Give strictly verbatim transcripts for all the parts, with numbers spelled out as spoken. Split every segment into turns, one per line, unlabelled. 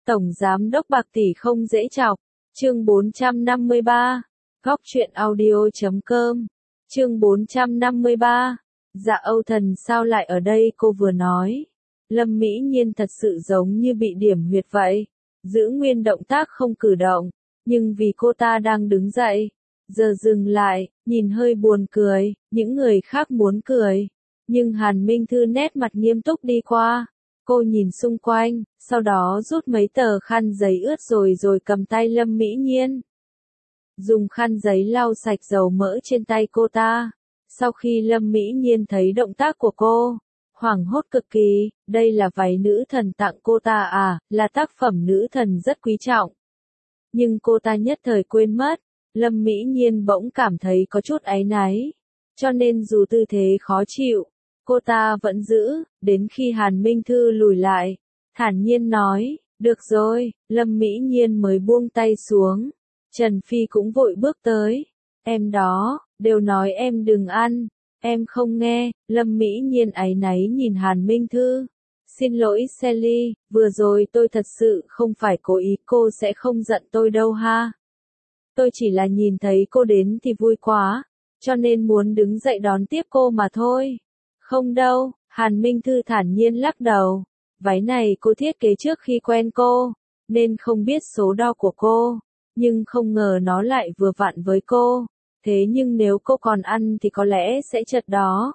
Tổng Giám đốc bạc tỷ không dễ chọc. Chương bốn trăm năm mươi ba. Góc truyện audio chấm com. Chương bốn trăm năm mươi ba. Dạ Âu Thần sao lại ở đây, cô vừa nói. Lâm Mỹ Nhiên thật sự giống như bị điểm huyệt vậy. Giữ nguyên động tác không cử động. Nhưng vì cô ta đang đứng dậy. Giờ dừng lại, nhìn hơi buồn cười. Những người khác muốn cười. Nhưng Hàn Minh Thư nét mặt nghiêm túc đi qua. Cô nhìn xung quanh, sau đó rút mấy tờ khăn giấy ướt rồi rồi cầm tay Lâm Mỹ Nhiên. Dùng khăn giấy lau sạch dầu mỡ trên tay cô ta. Sau khi Lâm Mỹ Nhiên thấy động tác của cô, hoảng hốt cực kỳ, đây là váy nữ thần tặng cô ta à, là tác phẩm nữ thần rất quý trọng. Nhưng cô ta nhất thời quên mất, Lâm Mỹ Nhiên bỗng cảm thấy có chút áy náy. Cho nên dù tư thế khó chịu, cô ta vẫn giữ, đến khi Hàn Minh Thư lùi lại, thản nhiên nói, được rồi, Lâm Mỹ Nhiên mới buông tay xuống. Trần Phi cũng vội bước tới, em đó, đều nói em đừng ăn, em không nghe. Lâm Mỹ Nhiên áy náy nhìn Hàn Minh Thư. Xin lỗi Sally, vừa rồi tôi thật sự không phải cố ý, cô sẽ không giận tôi đâu ha. Tôi chỉ là nhìn thấy cô đến thì vui quá, cho nên muốn đứng dậy đón tiếp cô mà thôi. Không đâu, Hàn Minh Thư thản nhiên lắc đầu. Váy này cô thiết kế trước khi quen cô, nên không biết số đo của cô, nhưng không ngờ nó lại vừa vặn với cô. Thế nhưng nếu cô còn ăn thì có lẽ sẽ chật đó.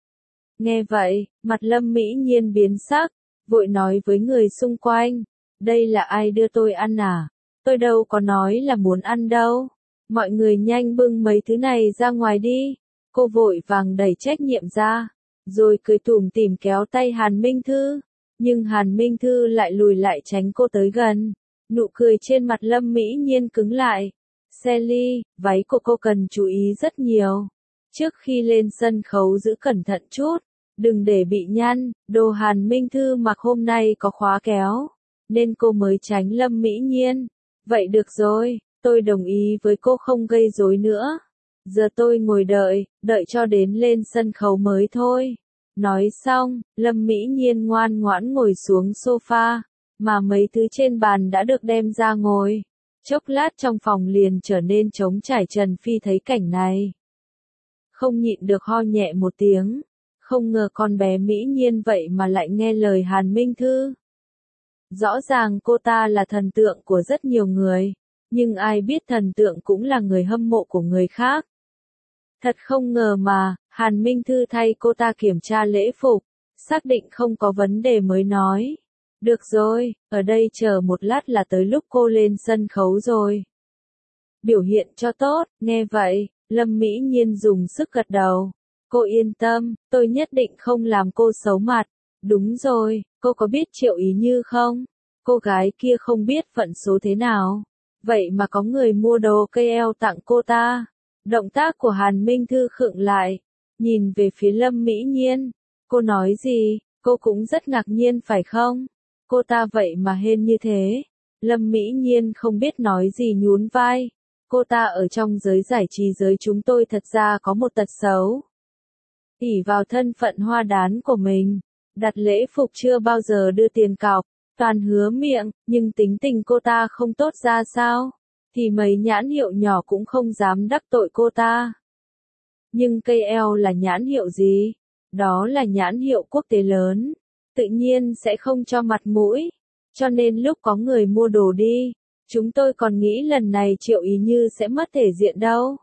Nghe vậy, mặt Lâm Mỹ Nhiên biến sắc, vội nói với người xung quanh. Đây là ai đưa tôi ăn à? Tôi đâu có nói là muốn ăn đâu. Mọi người nhanh bưng mấy thứ này ra ngoài đi. Cô vội vàng đẩy trách nhiệm ra, rồi cười tủm tỉm kéo tay Hàn Minh Thư. Nhưng Hàn Minh Thư lại lùi lại tránh cô tới gần. Nụ cười trên mặt Lâm Mỹ Nhiên cứng lại. Sally, váy của cô cần chú ý rất nhiều. Trước khi lên sân khấu giữ cẩn thận chút, đừng để bị nhăn. Đồ Hàn Minh Thư mặc hôm nay có khóa kéo, nên cô mới tránh Lâm Mỹ Nhiên. Vậy được rồi, tôi đồng ý với cô không gây rối nữa. Giờ tôi ngồi đợi, đợi cho đến lên sân khấu mới thôi. Nói xong, Lâm Mỹ Nhiên ngoan ngoãn ngồi xuống sofa, mà mấy thứ trên bàn đã được đem ra ngồi. Chốc lát trong phòng liền trở nên trống trải. Trần Phi thấy cảnh này, không nhịn được ho nhẹ một tiếng. Không ngờ con bé Mỹ Nhiên vậy mà lại nghe lời Hàn Minh Thư. Rõ ràng cô ta là thần tượng của rất nhiều người, nhưng ai biết thần tượng cũng là người hâm mộ của người khác. Thật không ngờ mà, Hàn Minh Thư thay cô ta kiểm tra lễ phục, xác định không có vấn đề mới nói. Được rồi, ở đây chờ một lát là tới lúc cô lên sân khấu rồi. Biểu hiện cho tốt. Nghe vậy, Lâm Mỹ Nhiên dùng sức gật đầu. Cô yên tâm, tôi nhất định không làm cô xấu mặt. Đúng rồi, cô có biết Triệu Ý Như không? Cô gái kia không biết phận số thế nào, vậy mà có người mua đồ cây eo tặng cô ta. Động tác của Hàn Minh Thư khựng lại, nhìn về phía Lâm Mỹ Nhiên. Cô nói gì? Cô cũng rất ngạc nhiên phải không? Cô ta vậy mà hên như thế. Lâm Mỹ Nhiên không biết nói gì nhún vai. Cô ta ở trong giới giải trí giới chúng tôi thật ra có một tật xấu. ỷ vào thân phận hoa đán của mình, đặt lễ phục chưa bao giờ đưa tiền cọc, toàn hứa miệng, nhưng tính tình cô ta không tốt ra sao, thì mấy nhãn hiệu nhỏ cũng không dám đắc tội cô ta. Nhưng cây eo là nhãn hiệu gì? Đó là nhãn hiệu quốc tế lớn, tự nhiên sẽ không cho mặt mũi. Cho nên lúc có người mua đồ đi, chúng tôi còn nghĩ lần này Triệu Ý Như sẽ mất thể diện đâu.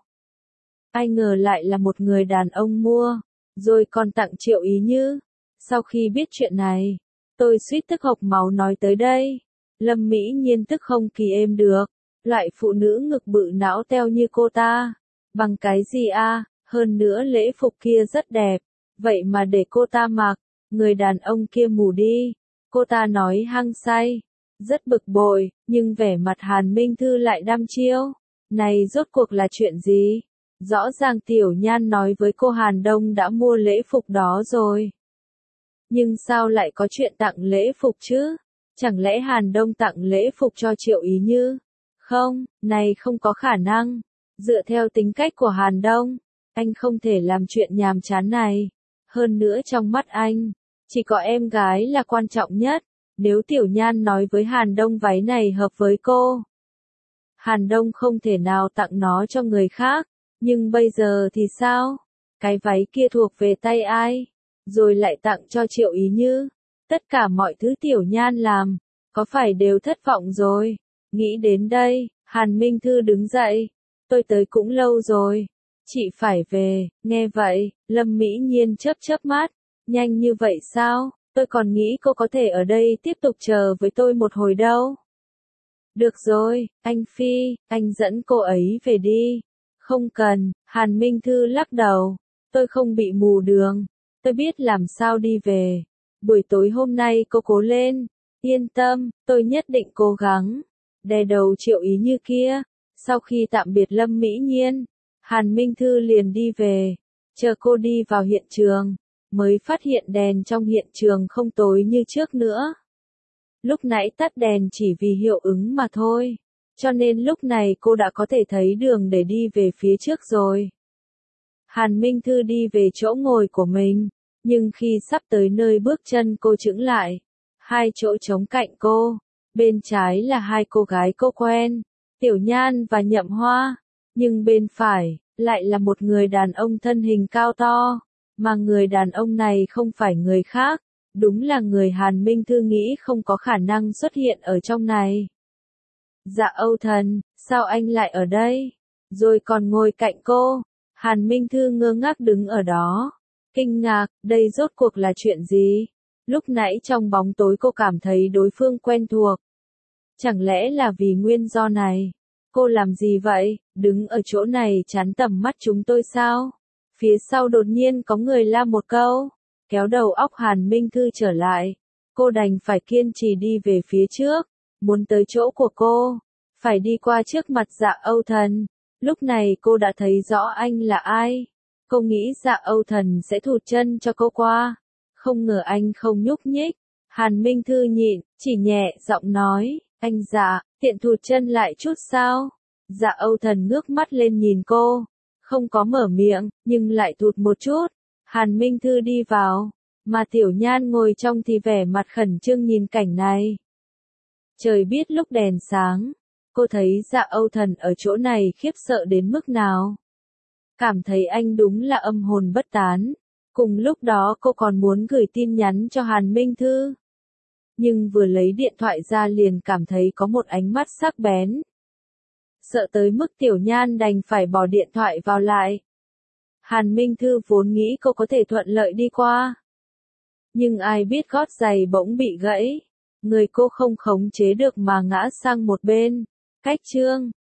Ai ngờ lại là một người đàn ông mua, rồi còn tặng Triệu Ý Như. Sau khi biết chuyện này, tôi suýt tức hộc máu nói tới đây. Lâm Mỹ Nhiên tức không kỳ êm được. Loại phụ nữ ngực bự não teo như cô ta, bằng cái gì a? Hơn nữa lễ phục kia rất đẹp, vậy mà để cô ta mặc. Người đàn ông kia mù đi. Cô ta nói hăng say, rất bực bội, nhưng vẻ mặt Hàn Minh Thư lại đăm chiêu. Này rốt cuộc là chuyện gì? Rõ ràng Tiểu Nhan nói với cô Hàn Đông đã mua lễ phục đó rồi. Nhưng sao lại có chuyện tặng lễ phục chứ? Chẳng lẽ Hàn Đông tặng lễ phục cho Triệu Ý Như? Không, này không có khả năng. Dựa theo tính cách của Hàn Đông, anh không thể làm chuyện nhàm chán này. Hơn nữa trong mắt anh, chỉ có em gái là quan trọng nhất. Nếu Tiểu Nhan nói với Hàn Đông váy này hợp với cô, Hàn Đông không thể nào tặng nó cho người khác, nhưng bây giờ thì sao? Cái váy kia thuộc về tay ai? Rồi lại tặng cho Triệu Ý Như. Tất cả mọi thứ Tiểu Nhan làm, có phải đều thất vọng rồi? Nghĩ đến đây, Hàn Minh Thư đứng dậy. Tôi tới cũng lâu rồi. Chị phải về, nghe vậy, Lâm Mỹ Nhiên chớp chớp mắt. Nhanh như vậy sao? Tôi còn nghĩ cô có thể ở đây tiếp tục chờ với tôi một hồi đâu. Được rồi, anh Phi, anh dẫn cô ấy về đi. Không cần, Hàn Minh Thư lắc đầu. Tôi không bị mù đường. Tôi biết làm sao đi về. Buổi tối hôm nay cô cố lên. Yên tâm, tôi nhất định cố gắng. Đè đầu Triệu Ý Như kia. Sau khi tạm biệt Lâm Mỹ Nhiên, Hàn Minh Thư liền đi về. Chờ cô đi vào hiện trường, mới phát hiện đèn trong hiện trường không tối như trước nữa. Lúc nãy tắt đèn chỉ vì hiệu ứng mà thôi. Cho nên lúc này cô đã có thể thấy đường để đi về phía trước rồi. Hàn Minh Thư đi về chỗ ngồi của mình, nhưng khi sắp tới nơi bước chân cô chững lại. Hai chỗ trống cạnh cô, bên trái là hai cô gái cô quen, Tiểu Nhan và Nhậm Hoa, nhưng bên phải, lại là một người đàn ông thân hình cao to, mà người đàn ông này không phải người khác, đúng là người Hàn Minh Thư nghĩ không có khả năng xuất hiện ở trong này. Dạ Âu Thần, sao anh lại ở đây? Rồi còn ngồi cạnh cô. Hàn Minh Thư ngơ ngác đứng ở đó, kinh ngạc, đây rốt cuộc là chuyện gì? Lúc nãy trong bóng tối cô cảm thấy đối phương quen thuộc. Chẳng lẽ là vì nguyên do này? Cô làm gì vậy? Đứng ở chỗ này chắn tầm mắt chúng tôi sao? Phía sau đột nhiên có người la một câu, kéo đầu óc Hàn Minh Thư trở lại. Cô đành phải kiên trì đi về phía trước, muốn tới chỗ của cô, phải đi qua trước mặt Dạ Âu Thần. Lúc này cô đã thấy rõ anh là ai. Cô nghĩ Dạ Âu Thần sẽ thụt chân cho cô qua. Không ngờ anh không nhúc nhích. Hàn Minh Thư nhịn, chỉ nhẹ giọng nói, anh Dạ, tiện thụt chân lại chút sao? Dạ Âu Thần ngước mắt lên nhìn cô. Không có mở miệng, nhưng lại thụt một chút. Hàn Minh Thư đi vào, mà Tiểu Nhan ngồi trong thì vẻ mặt khẩn trương nhìn cảnh này. Trời biết lúc đèn sáng, cô thấy Dạ Âu Thần ở chỗ này khiếp sợ đến mức nào. Cảm thấy anh đúng là âm hồn bất tán. Cùng lúc đó cô còn muốn gửi tin nhắn cho Hàn Minh Thư. Nhưng vừa lấy điện thoại ra liền cảm thấy có một ánh mắt sắc bén. Sợ tới mức Tiểu Nhan đành phải bỏ điện thoại vào lại. Hàn Minh Thư vốn nghĩ cô có thể thuận lợi đi qua. Nhưng ai biết gót giày bỗng bị gãy. Người cô không khống chế được mà ngã sang một bên. Cách chương